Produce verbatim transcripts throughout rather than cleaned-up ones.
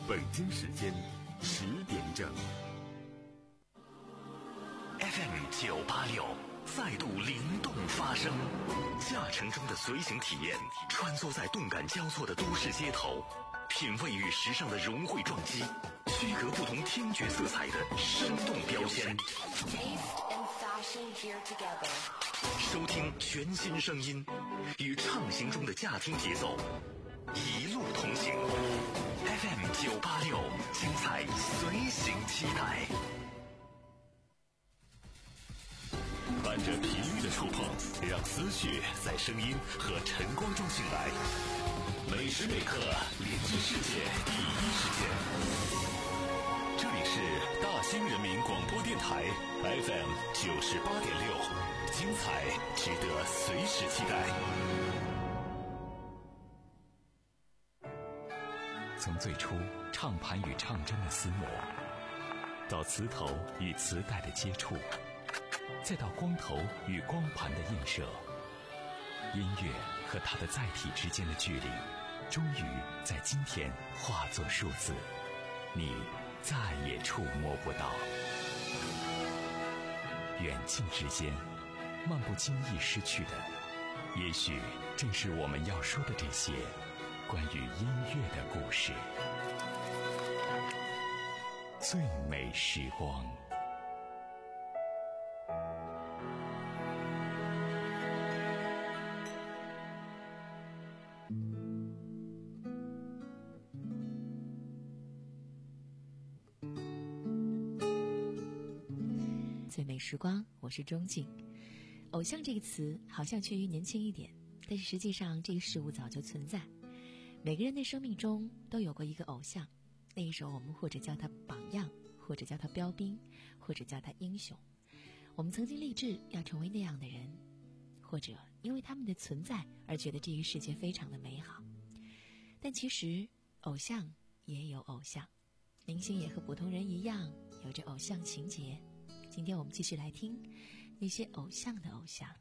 北京时间十点整。 F M 九八六再度灵动发声，驾乘中的随行体验，穿梭在动感交错的都市街头，品味与时尚的融汇撞击，区隔不同听觉色彩的生动标签。收听全新声音，与畅行中的驾听节奏，一路同行。F M 九八六，精彩随行期待。伴着频率的触碰，让思绪在声音和晨光中醒来。每时每刻连接世界第一时间。这里是大兴人民广播电台 F M 九十八点六，精彩值得随时期待。从最初唱盘与唱针的厮磨，到磁头与磁带的接触，再到光头与光盘的映射，音乐和它的载体之间的距离，终于在今天化作数字，你再也触摸不到。远近之间，漫不经意失去的，也许正是我们要说的这些关于音乐的故事。最美时光。 最美时光，我是钟静。偶像这个词好像趋于年轻一点，但是实际上这个事物早就存在。每个人的生命中都有过一个偶像，那个时候我们或者叫他榜样，或者叫他标兵，或者叫他英雄。我们曾经立志要成为那样的人，或者因为他们的存在而觉得这个世界非常的美好。但其实偶像也有偶像，明星也和普通人一样有着偶像情节。今天我们继续来听那些偶像的偶像。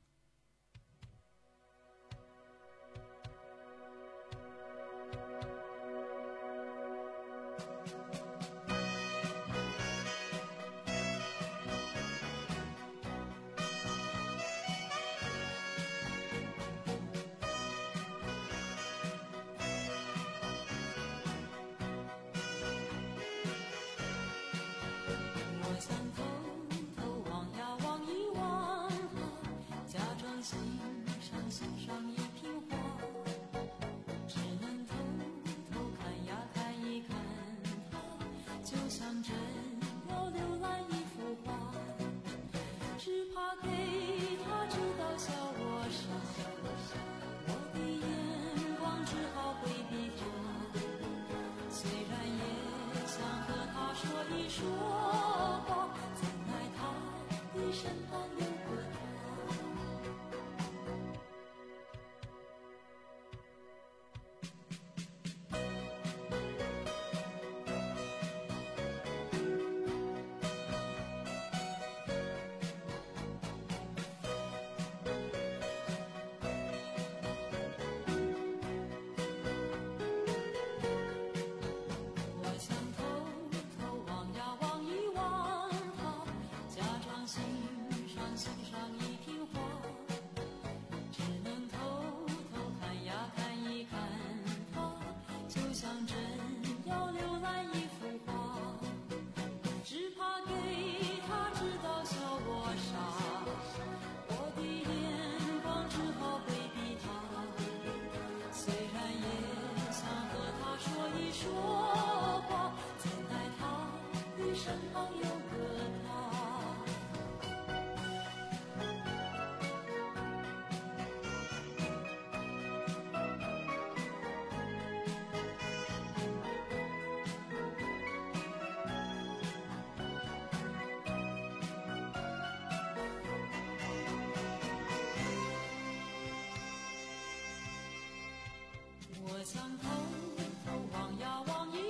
我想偷偷望呀望一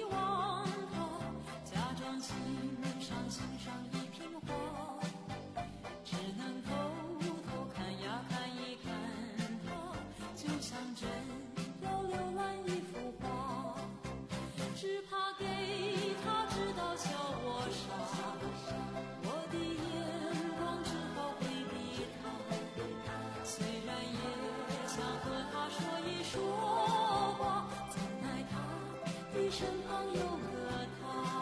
身旁有个他。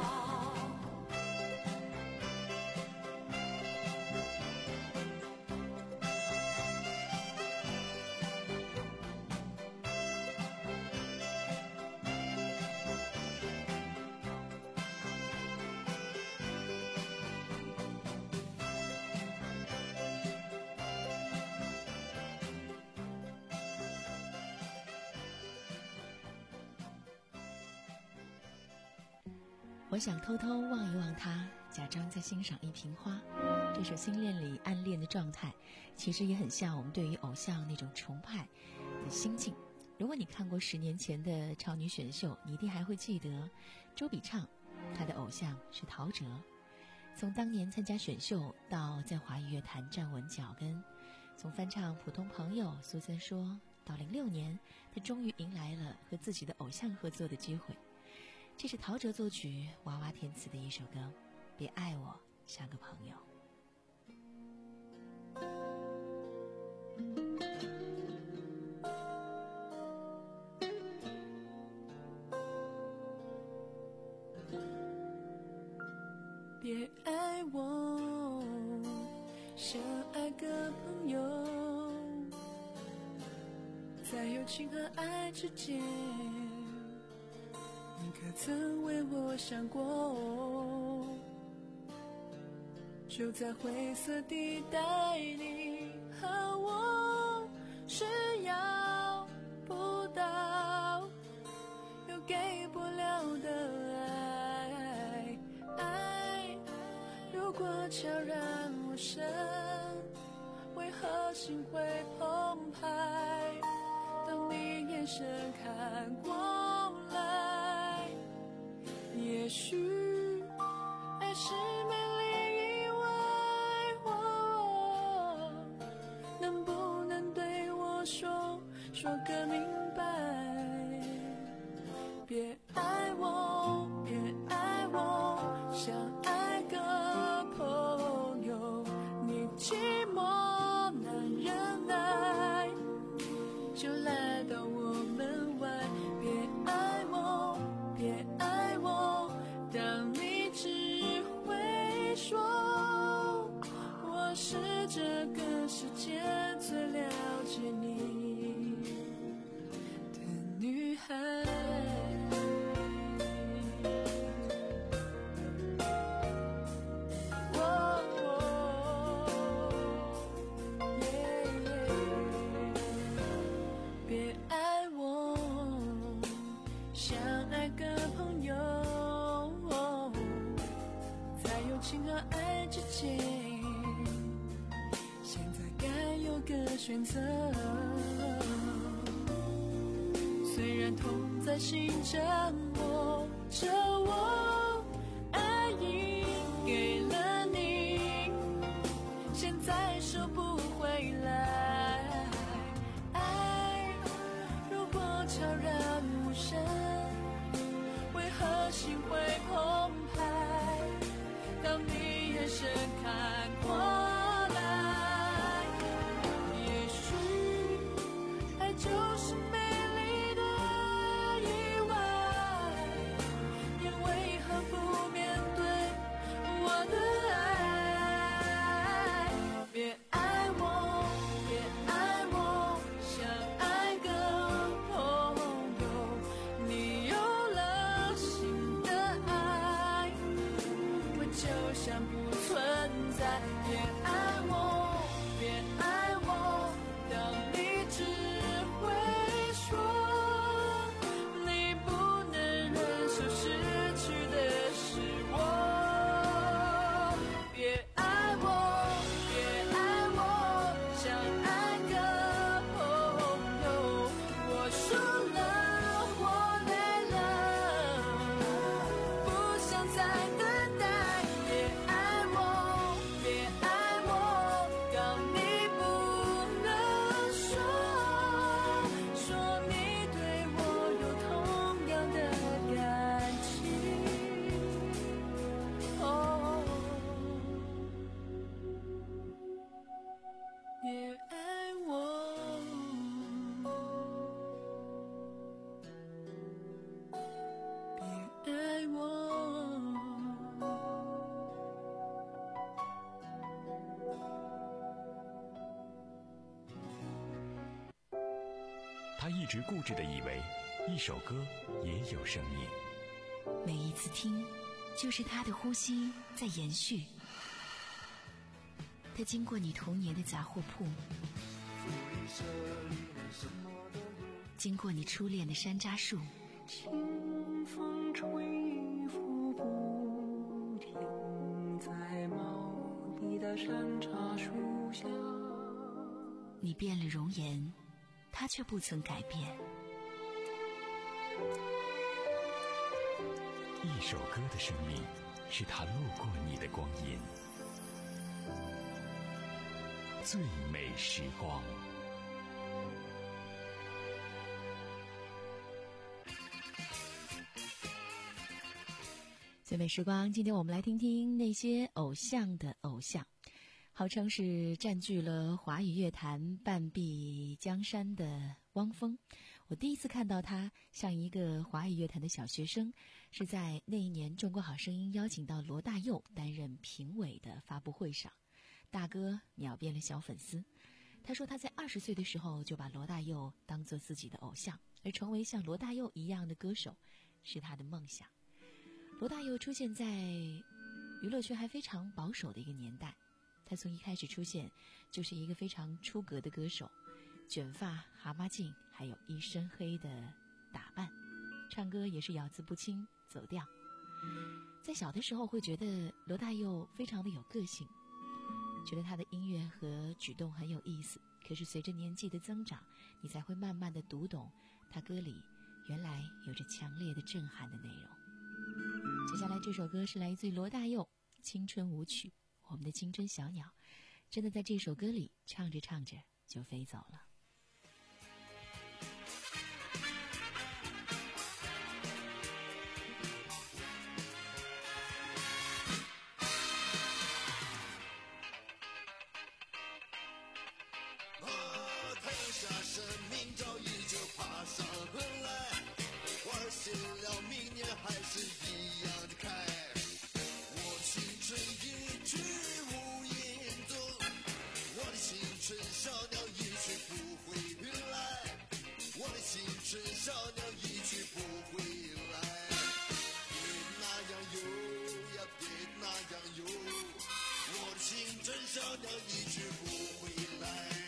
我想偷偷望一望他，假装在欣赏一瓶花。这首新恋里暗恋的状态，其实也很像我们对于偶像那种崇拜的心境。如果你看过十年前的超女选秀，你一定还会记得周笔畅，她的偶像是陶喆。从当年参加选秀到在华语乐坛站稳脚跟，从翻唱《普通朋友》苏三说到零六年，他终于迎来了和自己的偶像合作的机会。这是陶喆作曲、娃娃填词的一首歌，《别爱我像个朋友》。 别爱我像爱个朋友，在友情和爱之间，你可曾为我想过？就在灰色地带，你和我是要不到又给不了的爱。爱如果悄然无声，为何心会澎湃？当你眼神看过来，也许爱是美丽意外。哦，能不能对我说说个明白？别爱我，别爱我像爱个朋友，你寂寞难忍耐，就来到我门外。别爱我，别爱我，当你只会说我是这个世界最了解你的女孩。现在该有个选择，虽然痛在心折磨着我，爱已给了你，现在收不回来。爱如果悄然无声，为何心会澎湃？当你眼神看过来，也许爱就是美丽的意外。你为何不面对我的爱？别爱我，别爱我像爱个朋友，你有了新的爱，我就像不存在。 他一直固执地以为一首歌也有生命， 每一次听就是他的呼吸在延续。他经过你童年的杂货铺，经过你初恋的山楂树， 清风吹拂不停，在茂密的山楂树下。 你变了容颜，他却不曾改变。 一首歌的生命，是他路过你的光阴。最美时光。 最美时光，今天我们来听听那些偶像的偶像。号称是占据了华语乐坛半壁江山的汪峰，我第一次看到他像一个华语乐坛的小学生，是在那一年中国好声音邀请到罗大佑担任评委的发布会上。大哥秒变了小粉丝，他说他在二十岁的时候就把罗大佑当作自己的偶像，而成为像罗大佑一样的歌手是他的梦想。罗大佑出现在娱乐圈还非常保守的一个年代，他从一开始出现就是一个非常出格的歌手，卷发、蛤蟆镜，还有一身黑的打扮，唱歌也是咬字不清，走调。在小的时候会觉得罗大佑非常的有个性，觉得他的音乐和举动很有意思，可是随着年纪的增长，你才会慢慢的读懂他歌里原来有着强烈的震撼的内容。接下来这首歌是来自于罗大佑《青春舞曲》，我们的青春小鸟真的在这首歌里唱着唱着就飞走了。 太阳下山，明朝依旧爬上河来，花谢了，明年还是一样的开。我青春一去无影踪，我的青春小鸟一去不回来，我的青春小鸟一去不回来。别那样游呀，别那样游，我的青春小鸟一去不回来。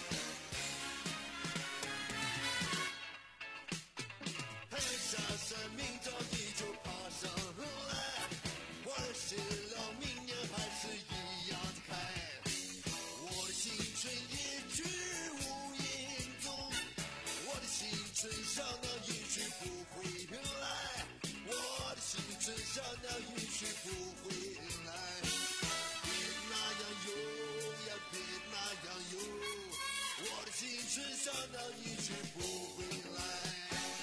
下山，明朝依旧爬上河来，花儿谢了，明年还是一样的开。我的青春一去无影踪，我的青春小鸟一去不回来，我的青春小鸟一去不回来。别那样游呀，别那样游，我的青春小鸟一去不回来。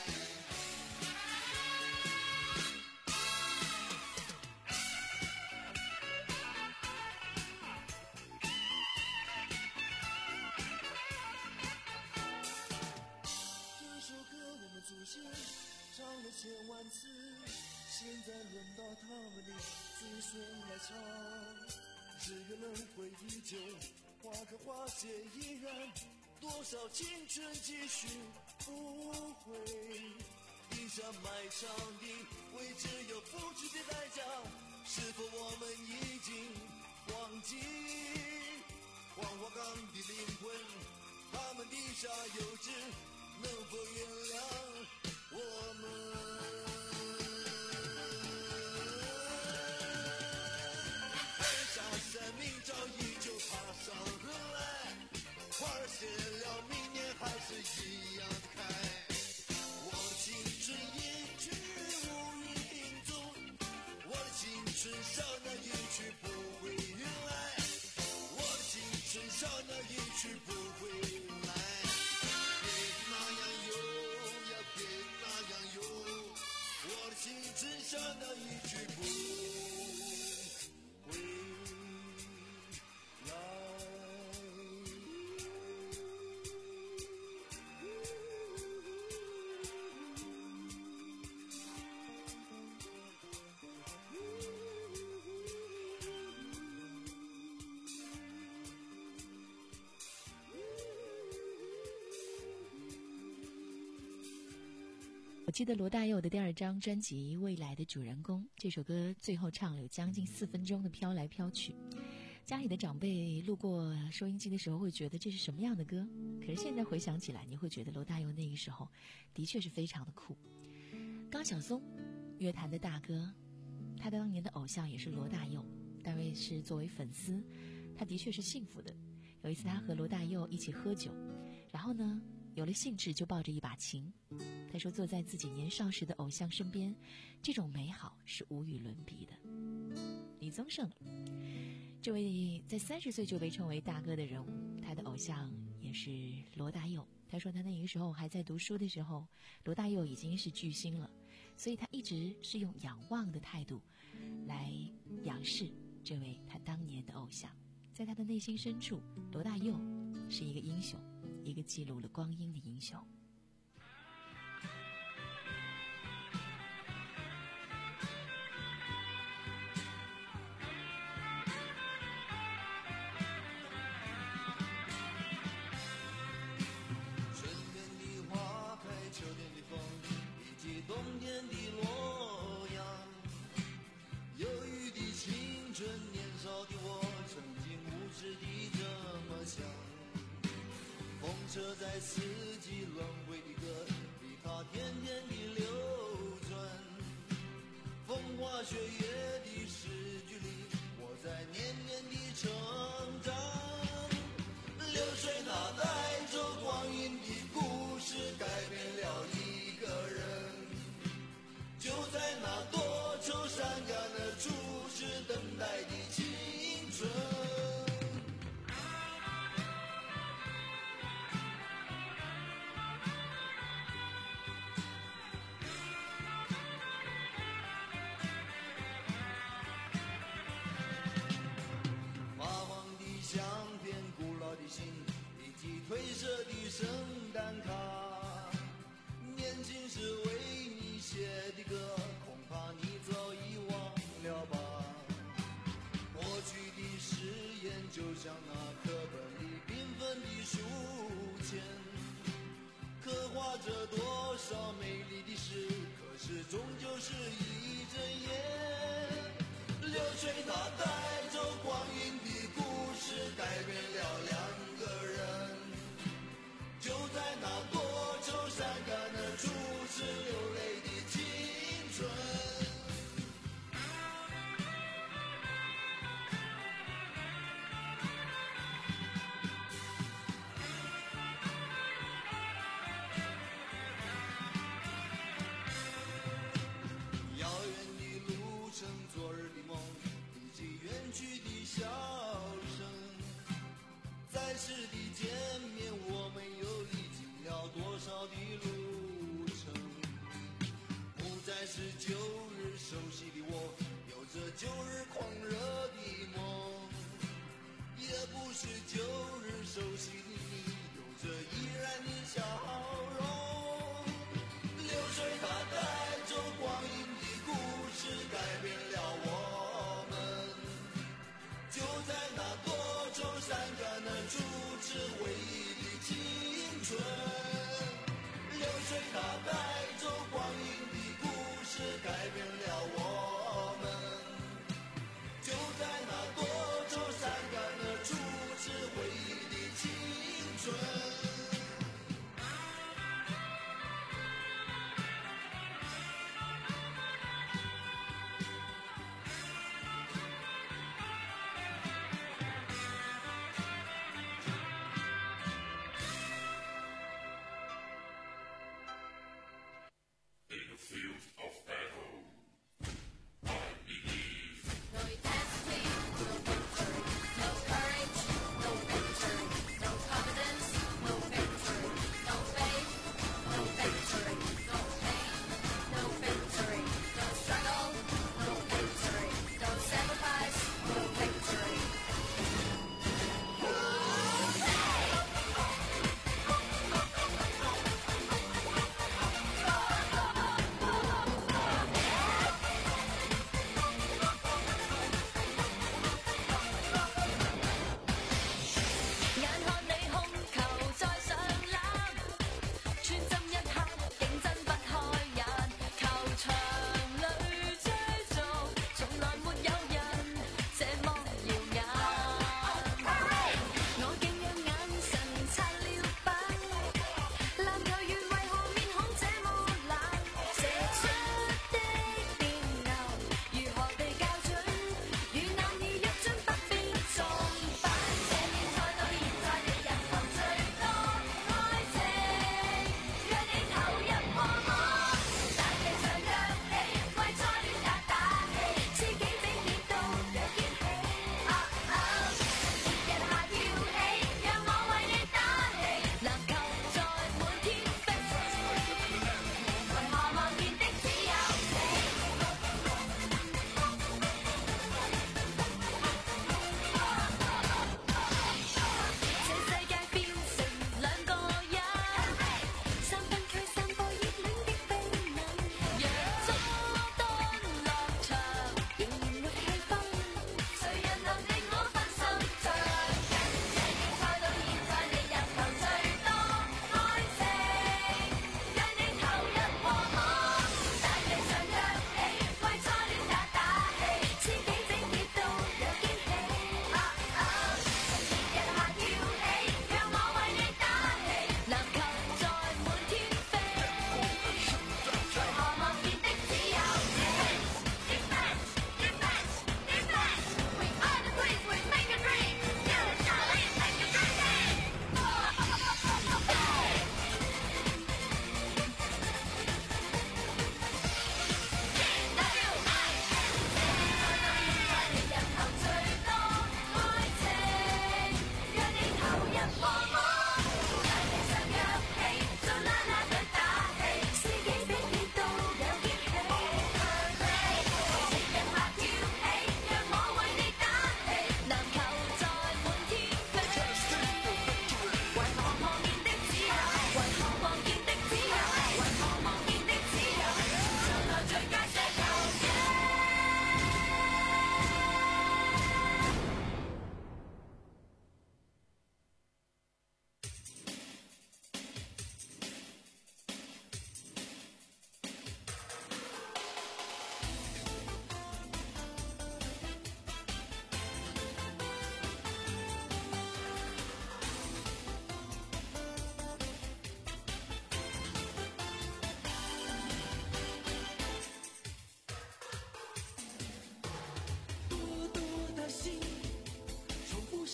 祖先唱了千万次，现在轮到他们的子孙来唱。只愿轮回依旧，花开花谢依然，多少青春继续不悔。地上埋藏的为只有付出的代价，是否我们已经忘记？黄花岗的灵魂，他们的沙幼稚，能否原谅我们？太阳下山，明朝依旧爬上河来，花儿谢了，明年还是一样的开。我的青春一去无影踪，我的青春小鸟一去不回来，我的青春小鸟一去不回来。我的青春小鸟一去不回来。 我记得罗大佑的第二张专辑《未来的主人公》，这首歌最后唱了有将近四分钟的飘来飘去。家里的长辈路过收音机的时候会觉得这是什么样的歌，可是现在回想起来，你会觉得罗大佑那个时候的确是非常的酷。高晓松，乐坛的大哥，他当年的偶像也是罗大佑，但为是作为粉丝，他的确是幸福的。有一次他和罗大佑一起喝酒，然后呢有了兴致就抱着一把琴，他说坐在自己年少时的偶像身边，这种美好是无与伦比的。李宗盛，这位在三十岁就被称为大哥的人物，他的偶像也是罗大佑。他说他那个时候还在读书的时候，罗大佑已经是巨星了，所以他一直是用仰望的态度来仰视这位他当年的偶像。在他的内心深处，罗大佑是一个英雄，一个记录了光阴的英雄。 春天的花开，秋天的风，以及冬天的洛阳。忧郁的青春，年少的我，曾经无知地这么想。风车在四季轮回的歌里，它天天地流转。风花雪月的诗句里，我在年年地成长。流水它带走光阴的故事，改变了一个人。就在那多愁善感的初时，等待的青春。发黄的相片，古老的信，以及褪色的圣诞卡。年轻时为你写的歌，恐怕你早已忘了吧。过去的誓言就像那课本里缤纷的书签，刻画着多少美丽的事，可是终究是一阵烟。流水它带走光阴的故事，改变了两个人。就在那多愁善感的初次流泪的青春。遥远的路程，昨日的梦，以及远去的笑声。在世的见面，我们又历经了多少的路程。不再是旧日熟悉的我，有着旧日狂热的梦，也不是旧日熟悉的你，有着依然的笑容。流水它带走光阴的故事，改变了我们。就在那多愁善感的初次回忆的青春。流水它带走光阴的故事，改变了我们。就在那多愁善感的初次回忆的青春。 In the field of battle.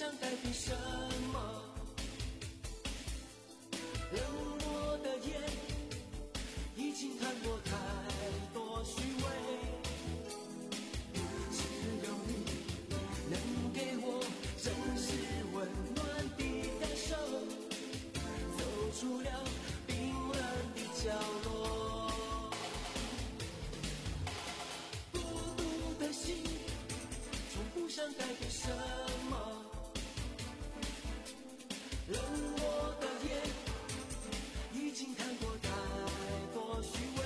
想改变什么，冷漠的眼已经看过太多虚伪，只有你能给我真实温暖的感受，走出了冰冷的角落，孤独的心从不想改变什么，冷漠的眼已经看过太多虚伪，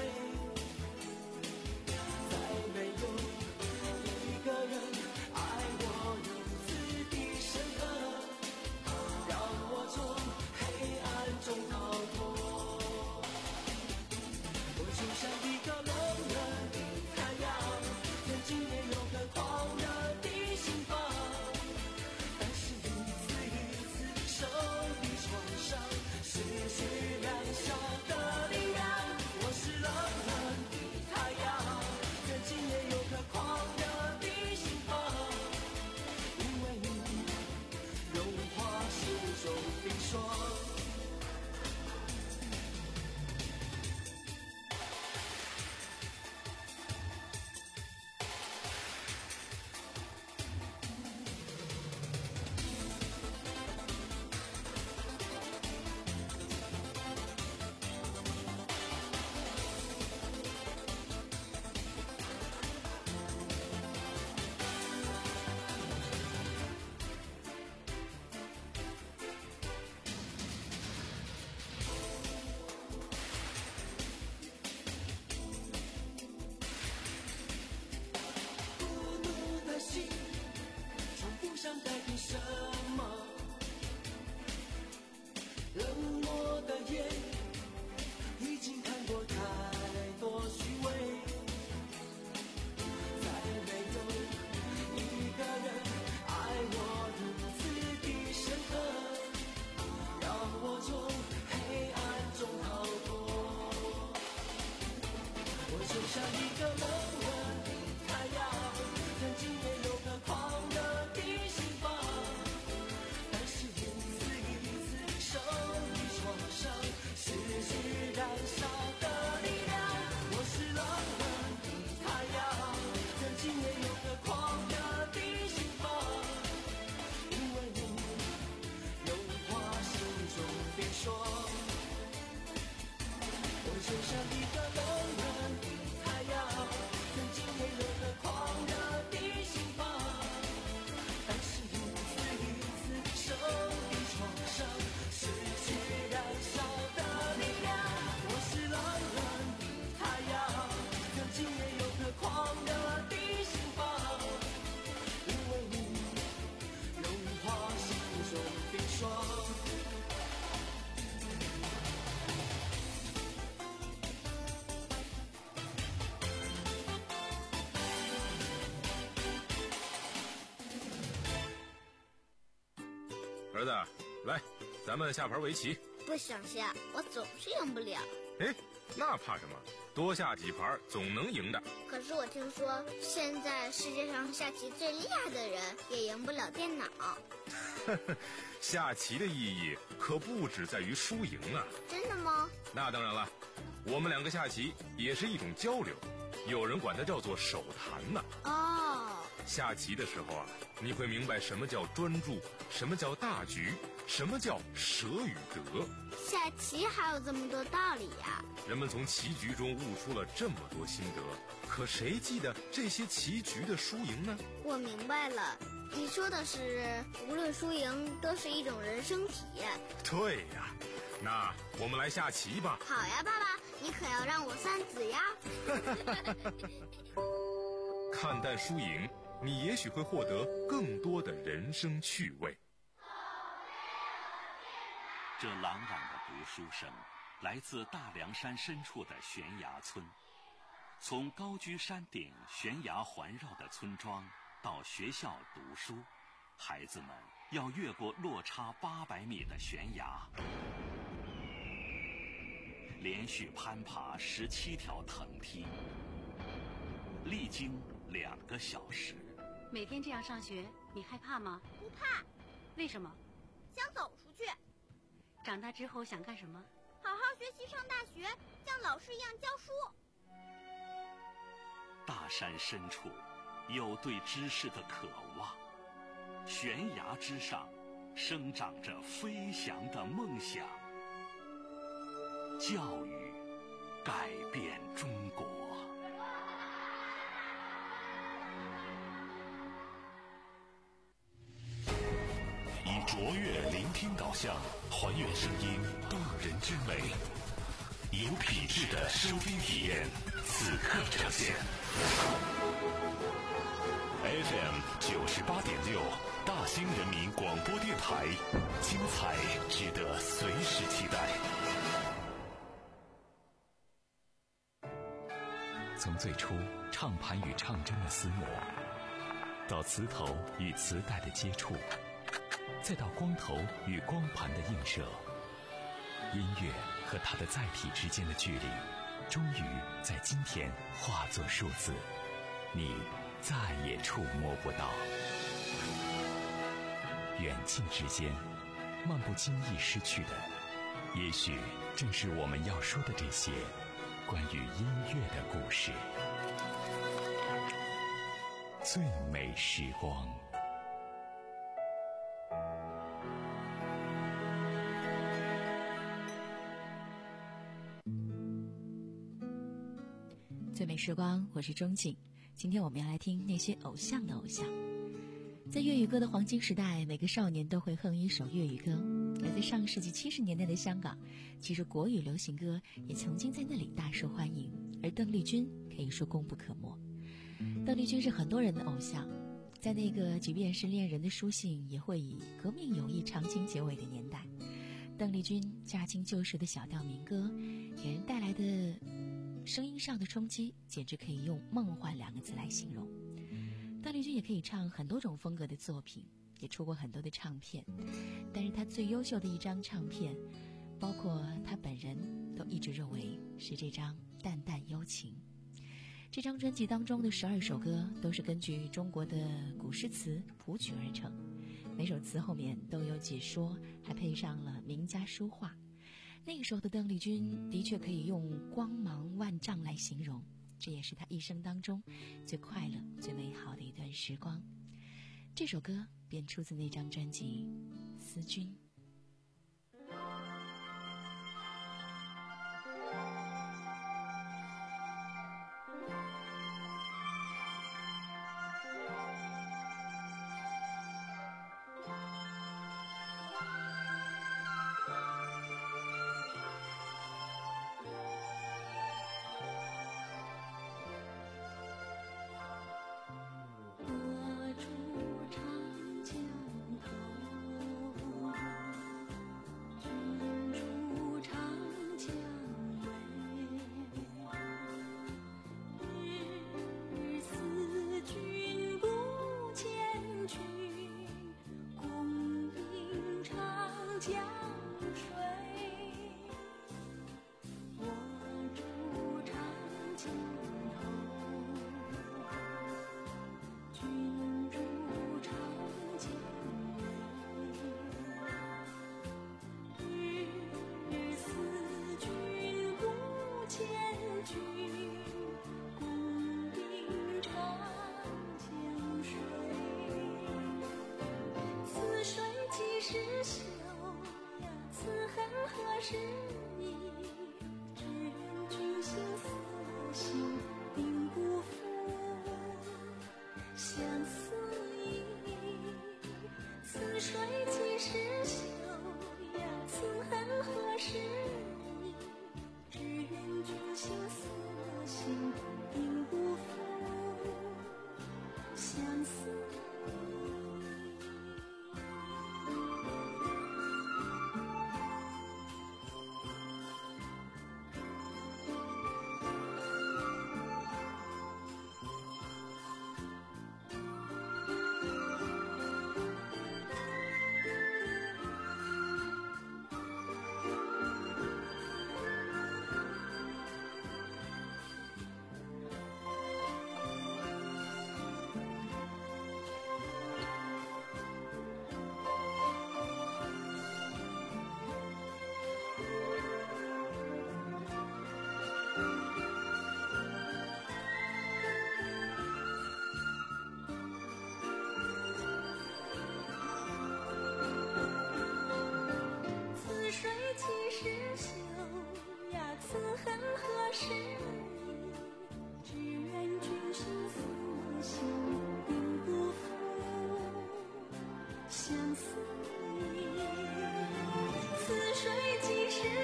再没有一个人爱我如此的深刻，让我从黑暗中逃脱。我就像一个冷冷的太阳，曾经也有个狂热的心房，但是一次一次受的创伤，失去燃烧的力量。我是冷冷的太阳，曾经也有个狂热的心房，因为你融化心中冰霜。想改变什么，冷漠的眼已经看过太多虚伪，再没有一个人爱我如此的深刻，让我从黑暗中逃脱。我就像一个冷冷的太阳，曾经也有个狂热的心房，但是一次一次受的创伤，失去燃烧的力量。我是冷冷的太阳，曾经也有个狂热的心房，因为你融化心中冰霜。我就像一个冷冷的太阳，曾经也有个狂热的心房，但是一次一次受的创伤，失去燃烧的力量。我是冷冷的太阳，曾经也有个狂热的心房，因为你融化心中冰霜。 儿子，来，咱们下盘围棋。 不想下，我总是赢不了。 哎，那怕什么？多下几盘总能赢的。 可是我听说，现在世界上下棋最厉害的人也赢不了电脑。 下棋的意义可不只在于输赢啊。 真的吗？ 那当然了，我们两个下棋也是一种交流，有人管它叫做手谈呢。 哦， 下棋的时候啊，你会明白什么叫专注，什么叫大局，什么叫舍与得。 下棋还有这么多道理呀！ 人们从棋局中悟出了这么多心得，可谁记得这些棋局的输赢呢？ 我明白了，你说的是无论输赢都是一种人生体验。 对呀，那我们来下棋吧。 好呀，爸爸，你可要让我三子呀。 看淡输赢，你也许会获得更多的人生趣味。 这朗朗的读书声来自大凉山深处的悬崖村。从高居山顶、悬崖环绕的村庄到学校读书，孩子们要越过落差八百米的悬崖，连续攀爬十七条藤梯，历经两个小时。 每天这样上学，你害怕吗？ 不怕。 为什么？ 想走出去。 长大之后想干什么？ 好好学习，上大学，像老师一样教书。 大山深处有对知识的渴望，悬崖之上生长着飞翔的梦想。教育改变中国。以卓越聆听导向，还原声音动人之美，有品质的收听体验，此刻呈现。F M 九十八点六，大兴人民广播电台，精彩值得随时期待。从最初唱盘与唱针的厮磨，到磁头与磁带的接触，再到光头与光盘的映射，音乐和它的载体之间的距离，终于在今天化作数字，你再也触摸不到。远近之间，漫不经意失去的，也许正是我们要说的这些关于音乐的故事。最美时光。 最美时光，我是钟景。今天我们要来听那些偶像的偶像。在粤语歌的黄金时代，每个少年都会哼一首粤语歌。而在上世纪七十年代的香港，其实国语流行歌也曾经在那里大受欢迎，而邓丽君可以说功不可没。邓丽君是很多人的偶像，在那个即便是恋人的书信也会以革命友谊长情结尾的年代，邓丽君驾轻就熟的小调民歌给人带来的声音上的冲击，简直可以用梦幻两个字来形容。邓丽君也可以唱很多种风格的作品，也出过很多的唱片，但是她最优秀的一张唱片，包括她本人都一直认为是这张《淡淡幽情》。这张专辑当中的十二首歌都是根据中国的古诗词谱曲而成，每首词后面都有解说，还配上了名家书画。那个时候的邓丽君的确可以用光芒万丈来形容，这也是她一生当中最快乐最美好的一段时光。这首歌便出自那张专辑《思君》。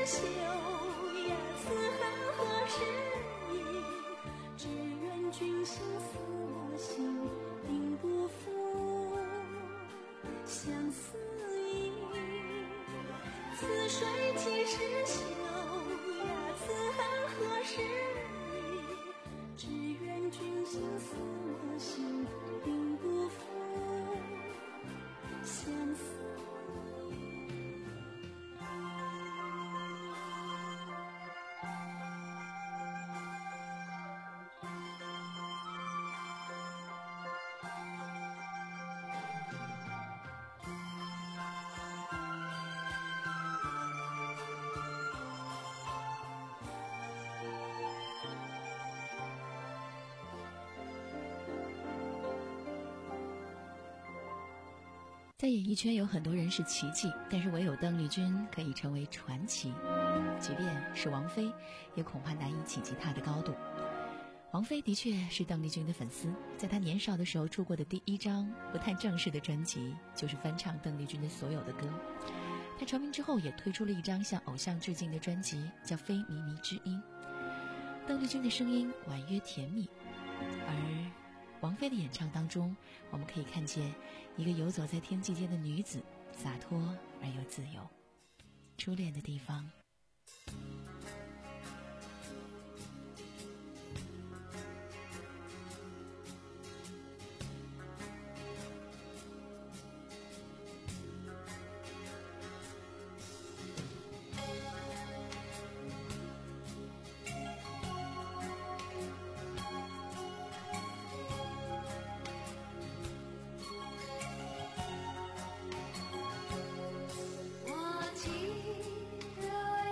绣呀，此恨何时已？只愿君心似我心，定不负相思意。此水几时休呀，此恨何时已？只愿君心似我心，定不负相思意。 在演艺圈有很多人是奇迹，但是唯有邓丽君可以成为传奇。即便是王菲，也恐怕难以企及她的高度。王菲的确是邓丽君的粉丝，在她年少的时候出过的第一张不太正式的专辑，就是翻唱邓丽君的所有的歌。她成名之后也推出了一张向偶像致敬的专辑，叫《非靡靡之音》。邓丽君的声音婉约甜蜜，而王菲的演唱当中，我们可以看见一个游走在天际间的女子，洒脱而又自由。初恋的地方。 我记得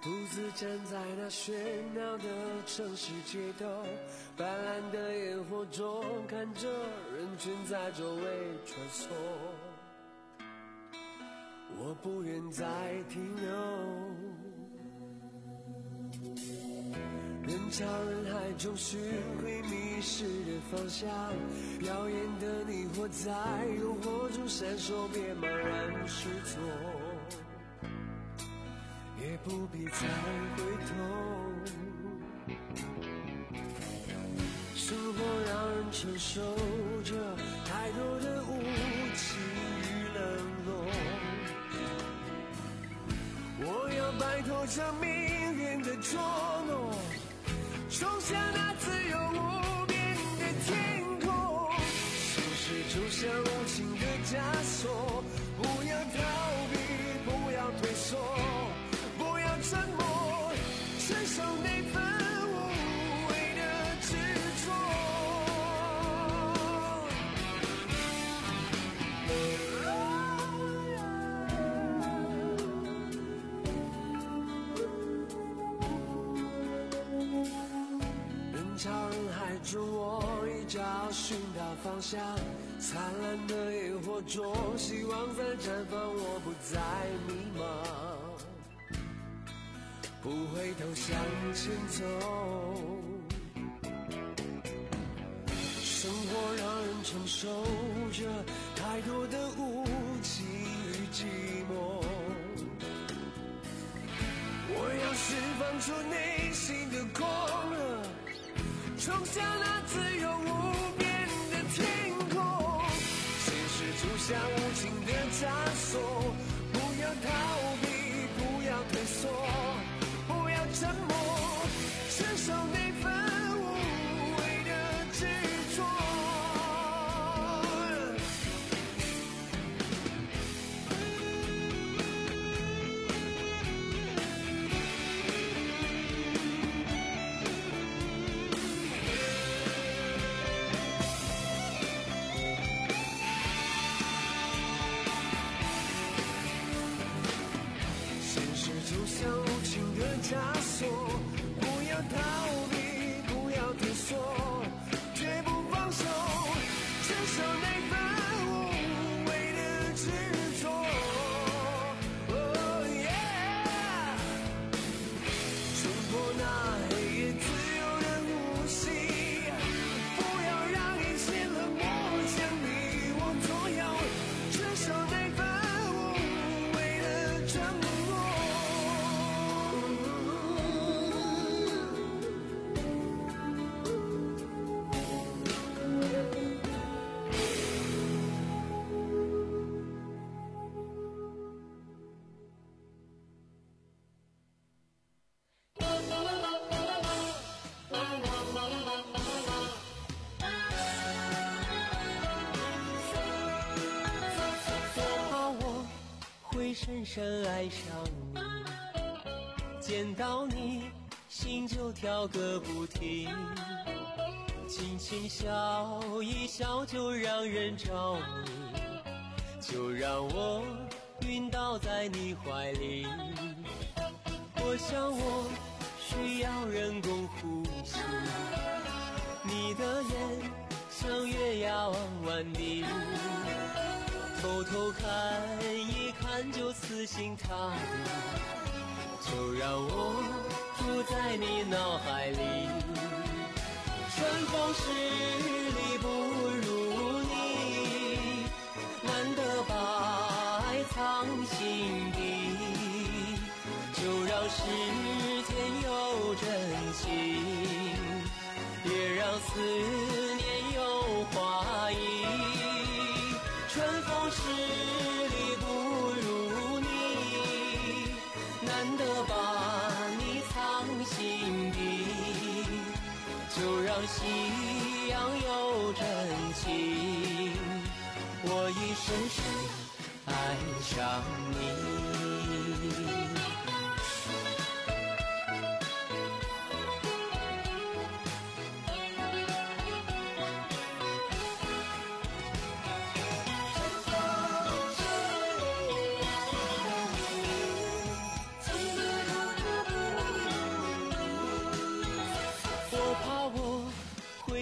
独自站在那喧闹的城市街头，斑斓的烟火中，看着人群在周围穿梭。我不愿再停留，人潮人海中寻回迷失的方向，耀眼的你或在诱惑中闪烁，别茫然失措，也不必再回头。生活让人承受着太多的无情与冷落，我要摆脱这命运的捉弄，冲向那自由无边的天空。现实就像无情的枷锁，不要逃避，不要退缩，不要沉默，承受那份无谓的执着。人潮人海中，我一找寻到方向，灿烂的烟火中，希望在绽放，我不再迷茫，不回头向前走。生活让人承受着太多的无情与寂寞，我要释放出内心的狂热，冲向那自由无边的天空。现实就像无情的枷锁，不要逃避，不要退缩，不要沉默，承受那份无谓的执着。就像无情的枷锁，不要逃避，不要退缩，绝不放手，承受那份无谓的执着。Oh yeah， 冲破那黑夜自由的呼吸，不要让一切冷漠将你我左右，承受那份无谓的折磨。 深深爱上你，见到你心就跳个不停，轻轻笑一笑就让人着迷，就让我晕倒在你怀里。我想我需要人工呼吸，你的眼像月牙弯低，偷偷看一看就死心塌地，就让我住在你脑海里。春风十里不如你，难得把爱藏心底，就让时间有真情，也让思念有花意。春风十里不如你，难得把你藏心底，就让夕阳有真情，我已深深爱上你。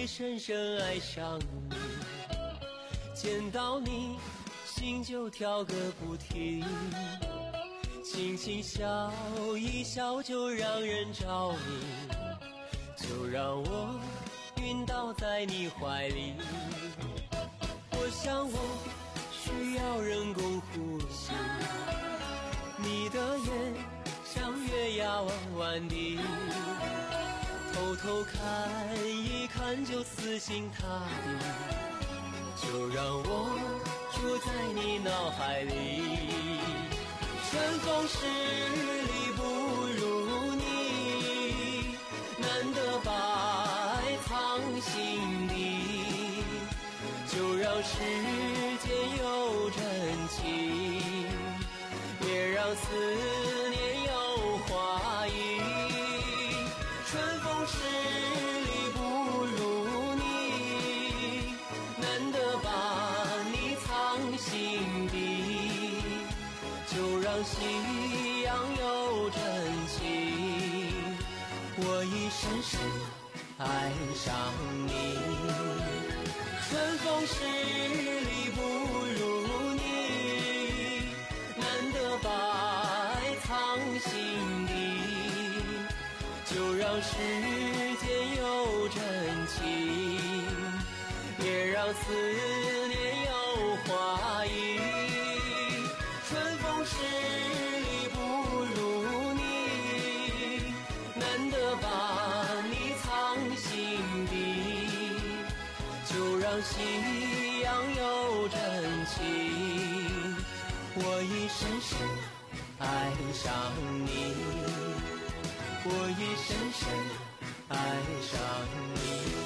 会深深爱上你，见到你心就跳个不停，轻轻笑一笑就让人着迷，就让我晕倒在你怀里。我想我需要人工呼吸，你的眼像月牙弯弯的，偷偷看一看就死心塌地，就让我住在你脑海里。春风十里不如你，难得百藏心底，就让世间有真情，别让思念有怀疑。春风十里不如你，难得把你藏心底，就让夕阳有真情，我已深深爱上你。春风十里不如你，难得百藏心底，就让世间有真情，别让思念有怀疑。春风十里不如你，难得把你藏心底，就让夕阳有真情，我已深深爱上你，我已深深爱上你。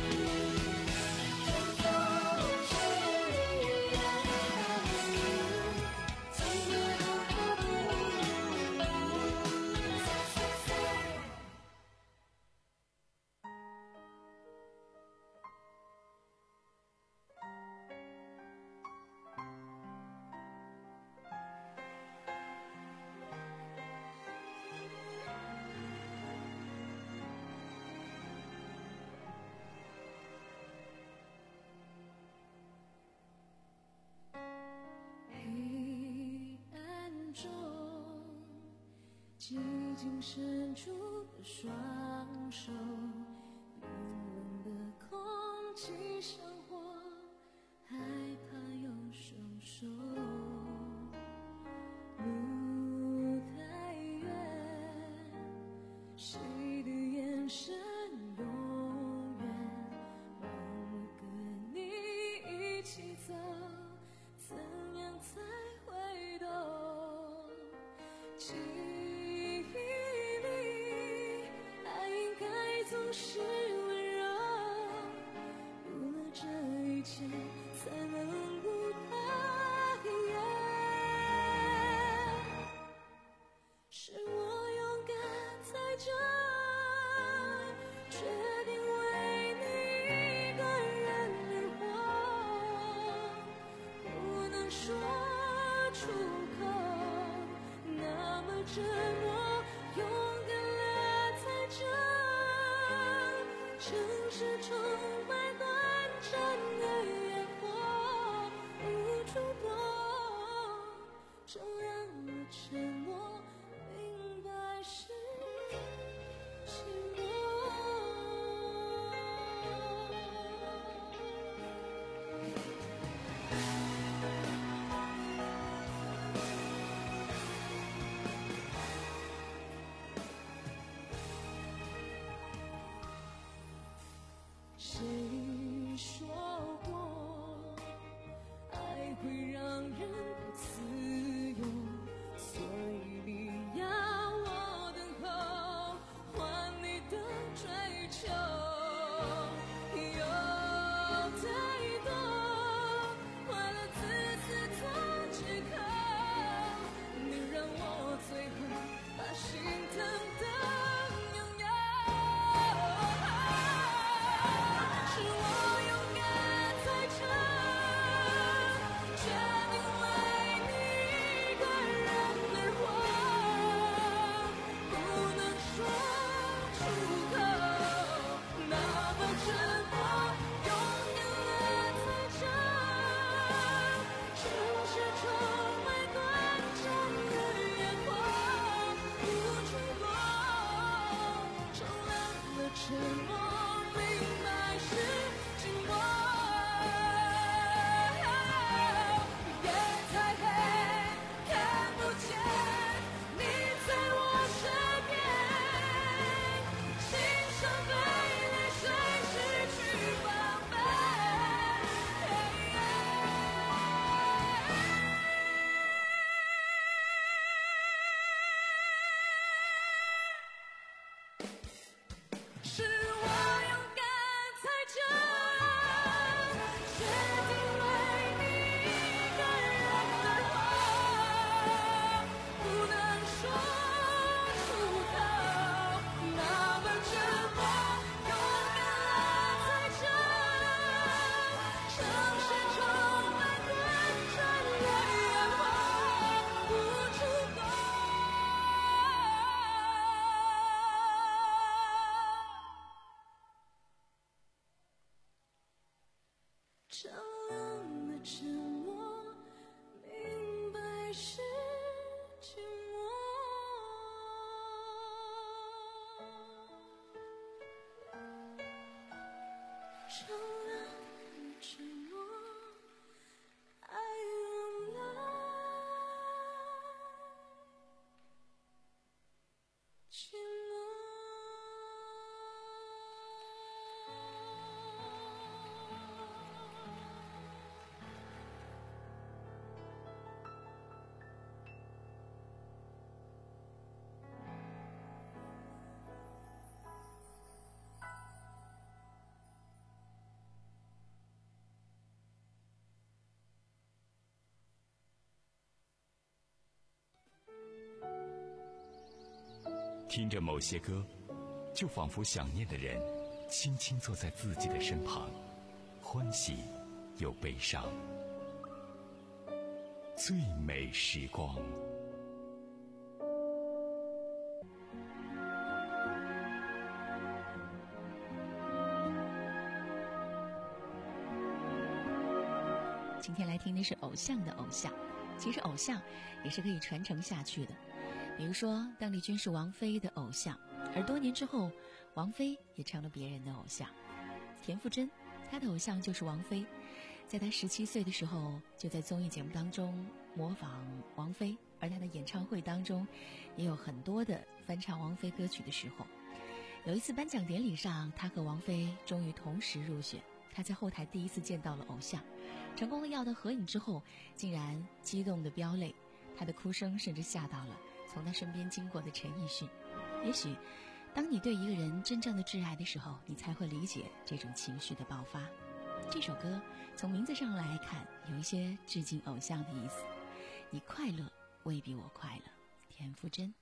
寂静伸出的双手，冰冷的空气像火，害怕又收手。路太远，谁的眼神永远忘了跟你一起走，怎样才会懂？总是温柔，有了这一切才能不怕黑暗。是我勇敢才真，决定为你一个人而活，不能说出口，那么折磨，勇敢了才真。城市充满短暂的缘丈量了沉默，明白是寂寞。丈量了沉默，爱用来寂寞。 听着某些歌，就仿佛想念的人轻轻坐在自己的身旁，欢喜又悲伤。最美时光。 今天来听的是偶像的偶像，其实偶像也是可以传承下去的。比如说邓丽君是王菲的偶像，而多年之后王菲也成了别人的偶像。田馥甄她的偶像就是王菲，在她十七岁的时候就在综艺节目当中模仿王菲，而她的演唱会当中也有很多的翻唱王菲歌曲的时候。有一次颁奖典礼上，她和王菲终于同时入选，她在后台第一次见到了偶像，成功的要到合影之后，竟然激动的飙泪，她的哭声甚至吓到了从他身边经过的陈奕迅。也许当你对一个人真正的挚爱的时候，你才会理解这种情绪的爆发。这首歌从名字上来看有一些致敬偶像的意思，你快乐未必我快乐。田馥甄。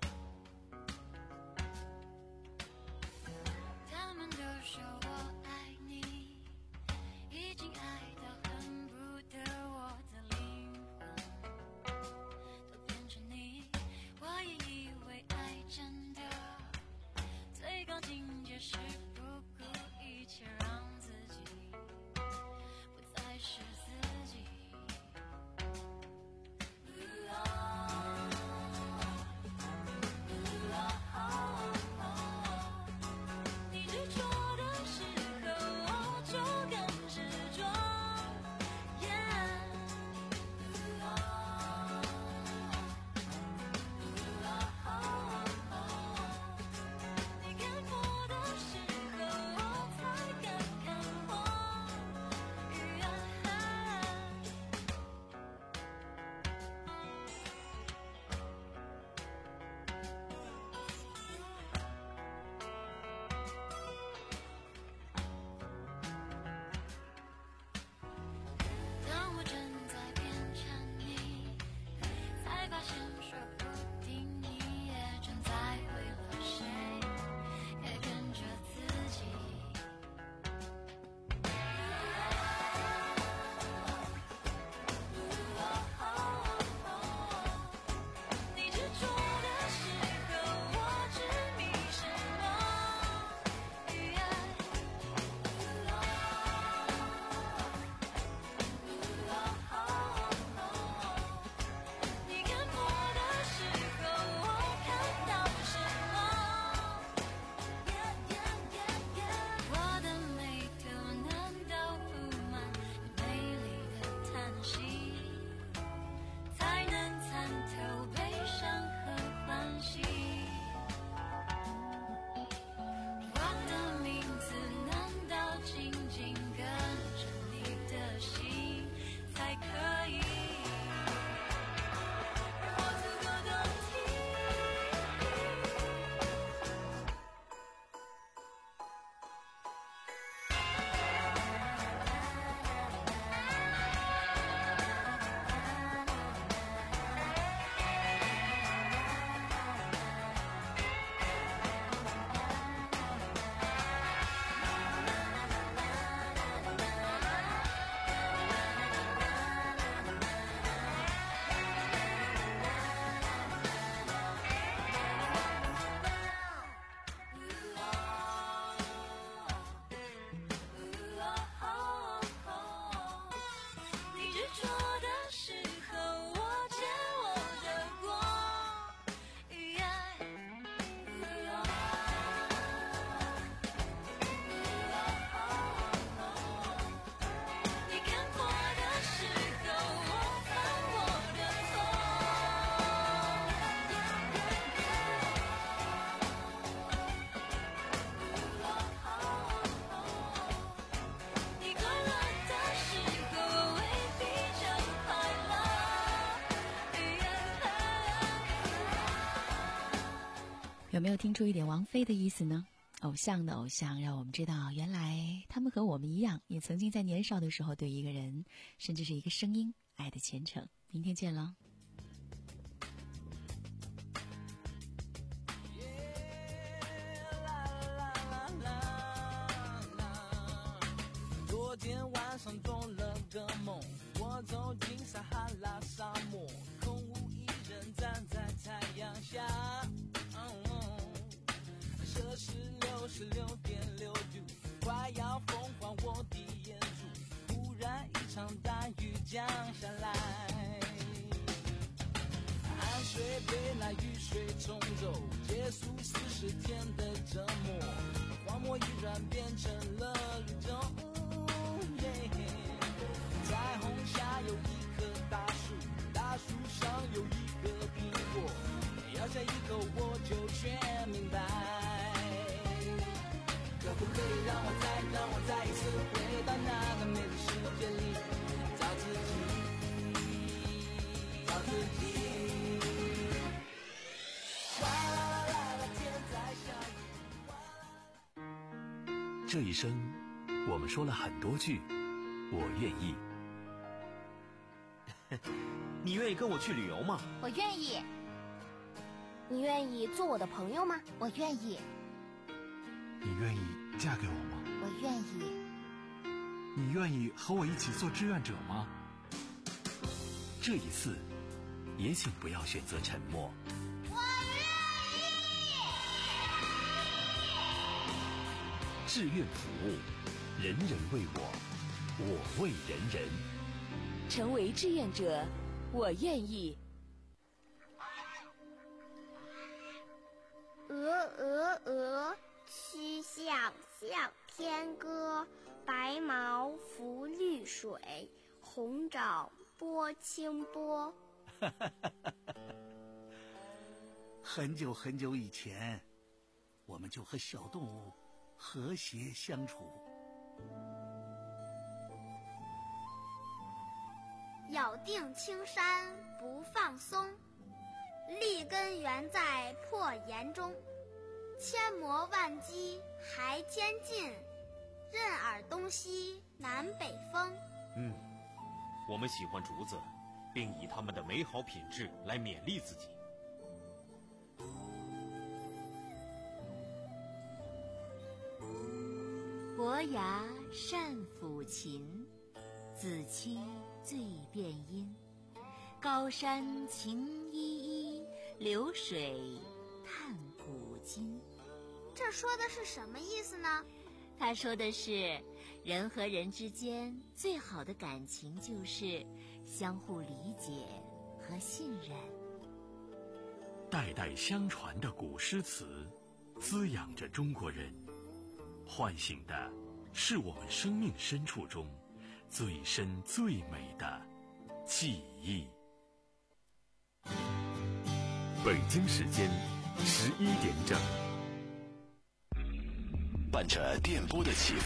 他们都说我爱有没有听出一点王菲的意思呢？偶像的偶像，让我们知道原来他们和我们一样，也曾经在年少的时候对一个人甚至是一个声音爱的虔诚。明天见了。 昨天晚上做了个梦，我走进撒哈拉沙漠，空无一人站在太阳下，摄氏六十六点六度，快要风化我的眼珠，忽然一场大雨降下来，汗水被那雨水冲走，结束四十天的折磨，荒漠依然变成了绿洲。彩虹下有一棵大树，大树上有一个苹果，咬下一口我就全明白。可不可以让我再让我再一次回到那个美的世界里，找自己，找自己。哇啦啦啦啦，天在下雨。 这一生，我们说了很多句“我愿意”。 你愿意跟我去旅游吗？ 我愿意。你愿意做我的朋友吗？我愿意。 你愿意嫁给我吗？ 我愿意。 你愿意和我一起做志愿者吗？ 这一次，也请不要选择沉默。 我愿意。 志愿服务，人人为我，我为人人。 成为志愿者，我愿意。 鹅鹅鹅，曲项向天歌，白毛浮绿水，红爪拨清波。 很久很久以前，我们就和小动物和谐相处。 咬定青山不放松，立根原在破岩中，千磨万击还坚劲，任尔东西南北风。 嗯，我们喜欢竹子，并以它们的美好品质来勉励自己。 伯牙善抚琴，子期最辨音。高山晴依依，流水叹古今。 这说的是什么意思呢？ 他说的是，人和人之间最好的感情就是相互理解和信任。 代代相传的古诗词，滋养着中国人，唤醒的是我们生命深处中最深最美的记忆。 北京时间十一点整， 伴着电波的起伏。